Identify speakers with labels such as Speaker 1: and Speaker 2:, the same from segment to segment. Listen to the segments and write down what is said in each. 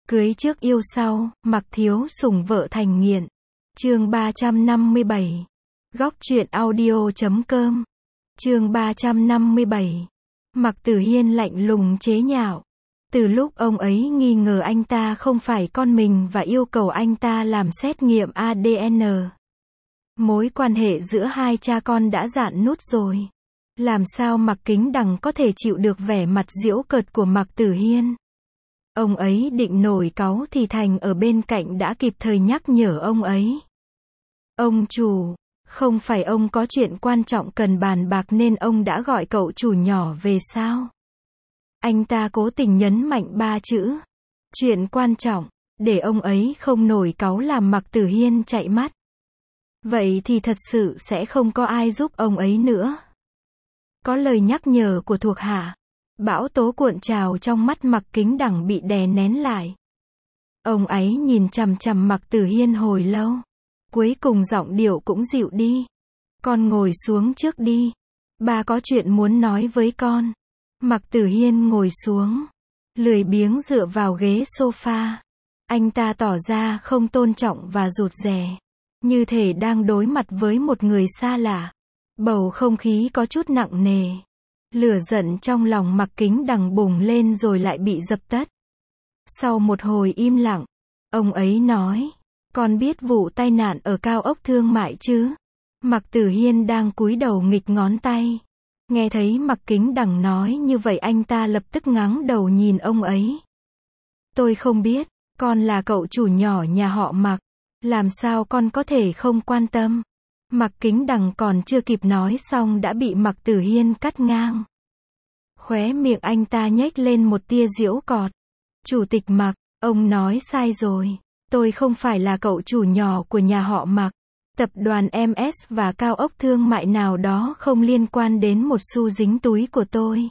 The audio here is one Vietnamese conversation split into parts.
Speaker 1: Cưới trước yêu sau, mặc thiếu sủng vợ thành nghiện. Chương 357. Góc truyện audio.com. Chương 357. Mạc Tử Hiên lạnh lùng chế nhạo. Từ lúc ông ấy nghi ngờ anh ta không phải con mình và yêu cầu anh ta làm xét nghiệm ADN, mối quan hệ giữa hai cha con đã rạn nứt rồi. Làm sao Mạc Kính Đằng có thể chịu được vẻ mặt giễu cợt của Mạc Tử Hiên? Ông ấy định nổi cáu thì Thành ở bên cạnh đã kịp thời nhắc nhở ông ấy. Ông chủ, không phải ông có chuyện quan trọng cần bàn bạc nên ông đã gọi cậu chủ nhỏ về sao? Anh ta cố tình nhấn mạnh 3 chữ. Chuyện quan trọng, để ông ấy không nổi cáu làm Mạc Tử Hiên chạy mắt. Vậy thì thật sự sẽ không có ai giúp ông ấy nữa. Có lời nhắc nhở của thuộc hạ. Bão tố cuộn trào trong mắt Mạc Kính Đằng bị đè nén lại. Ông ấy nhìn chằm chằm Mạc Tử Hiên hồi lâu. Cuối cùng giọng điệu cũng dịu đi. Con ngồi xuống trước đi. Ba có chuyện muốn nói với con. Mạc Tử Hiên ngồi xuống. Lười biếng dựa vào ghế sofa. Anh ta tỏ ra không tôn trọng và rụt rè. Như thể đang đối mặt với một người xa lạ. Bầu không khí có chút nặng nề. Lửa giận trong lòng Mạc Kính Đằng bùng lên rồi lại bị dập tắt. Sau một hồi im lặng, ông ấy nói, con biết vụ tai nạn ở cao ốc thương mại chứ? Mạc Tử Hiên đang cúi đầu nghịch ngón tay. Nghe thấy Mạc Kính Đằng nói như vậy anh ta lập tức ngáng đầu nhìn ông ấy. Tôi không biết, con là cậu chủ nhỏ nhà họ Mạc. Làm sao con có thể không quan tâm? Mạc Kính Đằng còn chưa kịp nói xong đã bị Mạc Tử Hiên cắt ngang. Khóe miệng anh ta nhếch lên một tia giễu cợt. Chủ tịch Mạc, ông nói sai rồi. Tôi không phải là cậu chủ nhỏ của nhà họ Mạc. Tập đoàn MS và cao ốc thương mại nào đó không liên quan đến một xu dính túi của tôi.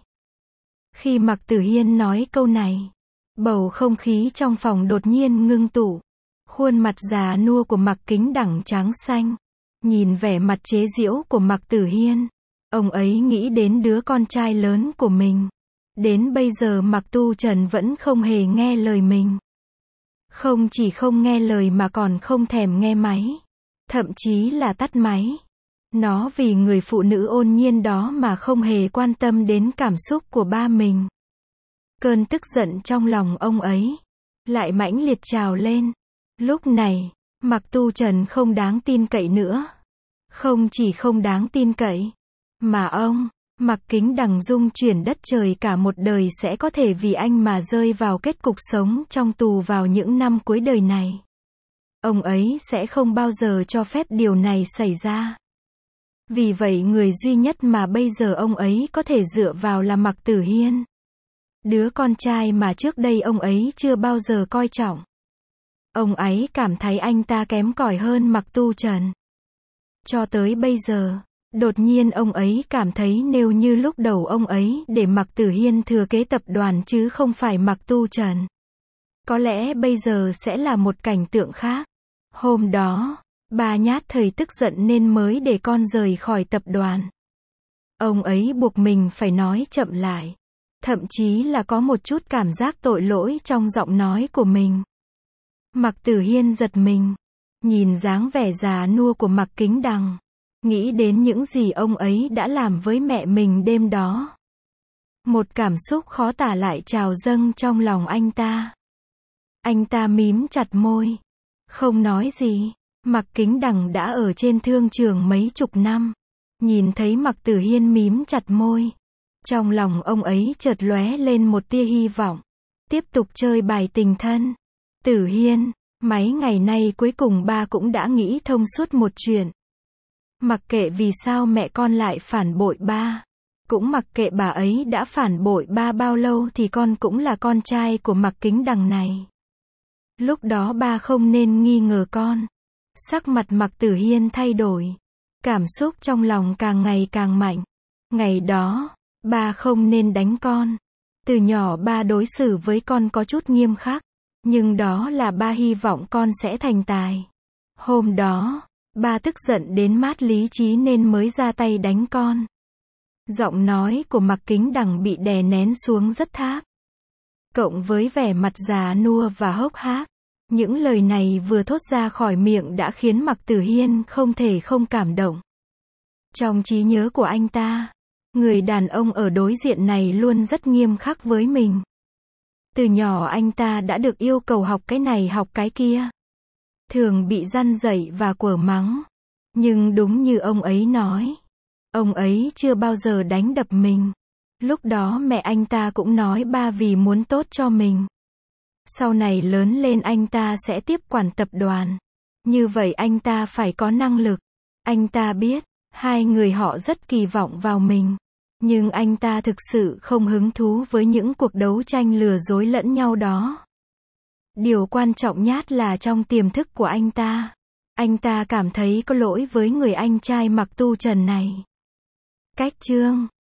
Speaker 1: Khi Mạc Tử Hiên nói câu này, bầu không khí trong phòng đột nhiên ngưng tụ. Khuôn mặt già nua của Mạc Kính Đằng trắng xanh. Nhìn vẻ mặt chế giễu của Mạc Tử Hiên, ông ấy nghĩ đến đứa con trai lớn của mình. Đến bây giờ Mạc Tu Trần vẫn không hề nghe lời mình. Không chỉ không nghe lời mà còn không thèm nghe máy. Thậm chí là tắt máy. Nó vì người phụ nữ ôn nhiên đó mà không hề quan tâm đến cảm xúc của ba mình. Cơn tức giận trong lòng ông ấy lại mãnh liệt trào lên. Lúc này, Mạc Tu Trần không đáng tin cậy nữa. Không chỉ không đáng tin cậy, mà ông, Mạc Kính Đằng dung chuyển đất trời cả một đời sẽ có thể vì anh mà rơi vào kết cục sống trong tù vào những năm cuối đời này. Ông ấy sẽ không bao giờ cho phép điều này xảy ra. Vì vậy người duy nhất mà bây giờ ông ấy có thể dựa vào là Mạc Tử Hiên. Đứa con trai mà trước đây ông ấy chưa bao giờ coi trọng. Ông ấy cảm thấy anh ta kém cỏi hơn Mạc Tu Trần. Cho tới bây giờ, đột nhiên ông ấy cảm thấy nếu như lúc đầu ông ấy để Mạc Tử Hiên thừa kế tập đoàn chứ không phải Mạc Tu Trần, có lẽ bây giờ sẽ là một cảnh tượng khác. Hôm đó, bà nhát thầy tức giận nên mới để con rời khỏi tập đoàn. Ông ấy buộc mình phải nói chậm lại. Thậm chí là có một chút cảm giác tội lỗi trong giọng nói của mình. Mạc Tử Hiên giật mình. Nhìn dáng vẻ già nua của Mạc Kính Đằng. Nghĩ đến những gì ông ấy đã làm với mẹ mình đêm đó. Một cảm xúc khó tả lại trào dâng trong lòng anh ta. Anh ta mím chặt môi. Không nói gì. Mạc Kính Đằng đã ở trên thương trường mấy chục năm. Nhìn thấy Mạc Tử Hiên mím chặt môi. Trong lòng ông ấy chợt lóe lên một tia hy vọng. Tiếp tục chơi bài tình thân. Tử Hiên, mấy ngày nay cuối cùng ba cũng đã nghĩ thông suốt một chuyện. Mặc kệ vì sao mẹ con lại phản bội ba. Cũng mặc kệ bà ấy đã phản bội ba bao lâu thì con cũng là con trai của Mạc Kính Đằng này. Lúc đó ba không nên nghi ngờ con. Sắc mặt Mạc Tử Hiên thay đổi. Cảm xúc trong lòng càng ngày càng mạnh. Ngày đó, ba không nên đánh con. Từ nhỏ ba đối xử với con có chút nghiêm khắc. Nhưng đó là ba hy vọng con sẽ thành tài. Hôm đó, ba tức giận đến mát lý trí nên mới ra tay đánh con. Giọng nói của Mạc Kính Đằng bị đè nén xuống rất thấp. cộng với vẻ mặt già nua và hốc hác. Những lời này vừa thốt ra khỏi miệng đã khiến Mạc Tử Hiên không thể không cảm động. Trong trí nhớ của anh ta, người đàn ông ở đối diện này luôn rất nghiêm khắc với mình. Từ nhỏ anh ta đã được yêu cầu học cái này học cái kia. Thường bị răn dạy và quở mắng. Nhưng đúng như ông ấy nói, ông ấy chưa bao giờ đánh đập mình. Lúc đó mẹ anh ta cũng nói ba vì muốn tốt cho mình. Sau này lớn lên anh ta sẽ tiếp quản tập đoàn. Như vậy anh ta phải có năng lực. Anh ta biết, hai người họ rất kỳ vọng vào mình. Nhưng anh ta thực sự không hứng thú với những cuộc đấu tranh lừa dối lẫn nhau đó. Điều quan trọng nhất là trong tiềm thức của anh ta cảm thấy có lỗi với người anh trai mặc tu trần này. Cách chương